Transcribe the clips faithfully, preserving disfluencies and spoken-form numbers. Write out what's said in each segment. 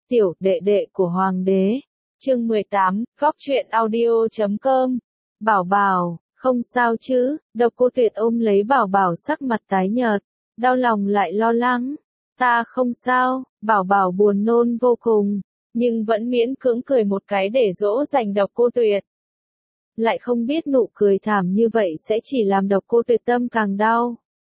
Tiểu đệ đệ của hoàng đế. Chương mười tám, góc truyện audio chấm com. Bảo Bảo, không sao chứ? Độc Cô Tuyệt ôm lấy Bảo Bảo, sắc mặt tái nhợt, đau lòng lại lo lắng. Ta không sao. Bảo Bảo buồn nôn vô cùng, nhưng vẫn miễn cưỡng cười một cái để dỗ dành Độc Cô Tuyệt. Lại không biết nụ cười thảm như vậy sẽ chỉ làm Độc Cô Tuyệt tâm càng đau.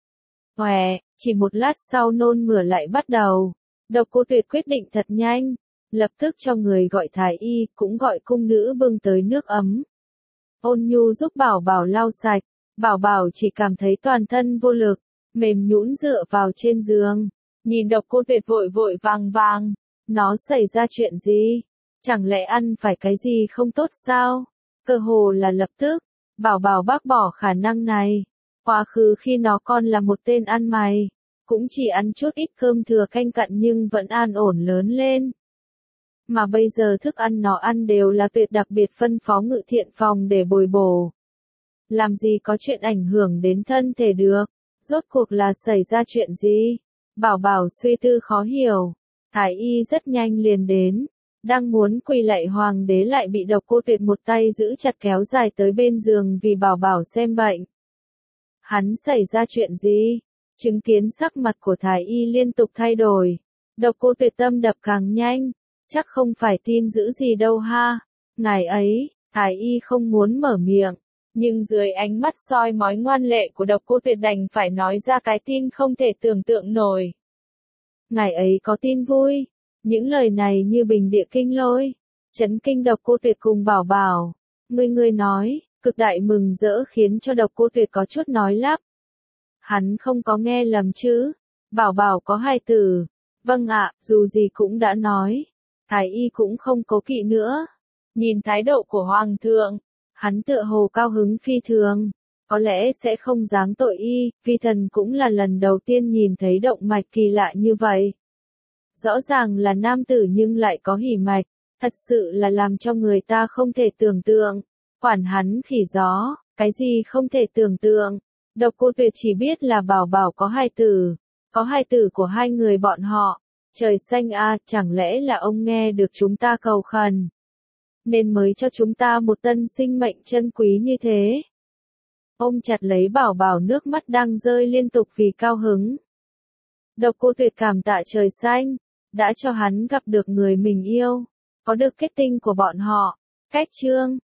Hoè, chỉ một lát sau nôn mửa lại bắt đầu. Độc Cô Tuyệt quyết định thật nhanh, lập tức cho người gọi thái y, cũng gọi cung nữ bưng tới nước ấm. Ôn nhu giúp Bảo Bảo lau sạch, Bảo Bảo chỉ cảm thấy toàn thân vô lực, mềm nhũn dựa vào trên giường, nhìn Độc Cô Tuyệt vội vội vàng vàng. Nó xảy ra chuyện gì? Chẳng lẽ ăn phải cái gì không tốt sao? Cơ hồ là lập tức, Bảo Bảo bác bỏ khả năng này. Quá khứ khi nó còn là một tên ăn mày, cũng chỉ ăn chút ít cơm thừa canh cặn nhưng vẫn an ổn lớn lên. Mà bây giờ thức ăn nó ăn đều là tuyệt đặc biệt phân phó ngự thiện phòng để bồi bổ. Làm gì có chuyện ảnh hưởng đến thân thể được? Rốt cuộc là xảy ra chuyện gì? Bảo Bảo suy tư khó hiểu. Thái y rất nhanh liền đến, đang muốn quỳ lạy hoàng đế lại bị Độc Cô Tuyệt một tay giữ chặt kéo dài tới bên giường vì Bảo Bảo xem bệnh. Hắn xảy ra chuyện gì? Chứng kiến sắc mặt của thái y liên tục thay đổi, Độc Cô Tuyệt tâm đập càng nhanh, chắc không phải tin dữ gì đâu ha. Ngài ấy, thái y không muốn mở miệng, nhưng dưới ánh mắt soi mói ngoan lệ của Độc Cô Tuyệt đành phải nói ra cái tin không thể tưởng tượng nổi. Ngài ấy có tin vui. Những lời này như bình địa kinh lôi, chấn kinh Độc Cô Tuyệt cùng Bảo Bảo. Người người nói, cực đại mừng rỡ khiến cho Độc Cô Tuyệt có chút nói lắp. Hắn không có nghe lầm chứ? Bảo Bảo có hài tử. Vâng ạ, dù gì cũng đã nói. Thái y cũng không cố kỵ nữa. Nhìn thái độ của hoàng thượng, hắn tựa hồ cao hứng phi thường. Có lẽ sẽ không giáng tội y, vì thần cũng là lần đầu tiên nhìn thấy động mạch kỳ lạ như vậy. Rõ ràng là nam tử nhưng lại có hỉ mạch, thật sự là làm cho người ta không thể tưởng tượng. Quản hắn khỉ gió, cái gì không thể tưởng tượng. Độc Cô Tuyệt chỉ biết là Bảo Bảo có hai tử, có hai tử của hai người bọn họ. Trời xanh a, chẳng lẽ là ông nghe được chúng ta cầu khẩn, nên mới cho chúng ta một tân sinh mệnh chân quý như thế. Ôm chặt lấy Bảo Bảo, nước mắt đang rơi liên tục vì cao hứng. Độc Cô Tuyệt cảm tạ trời xanh, đã cho hắn gặp được người mình yêu, có được kết tinh của bọn họ. Cách chương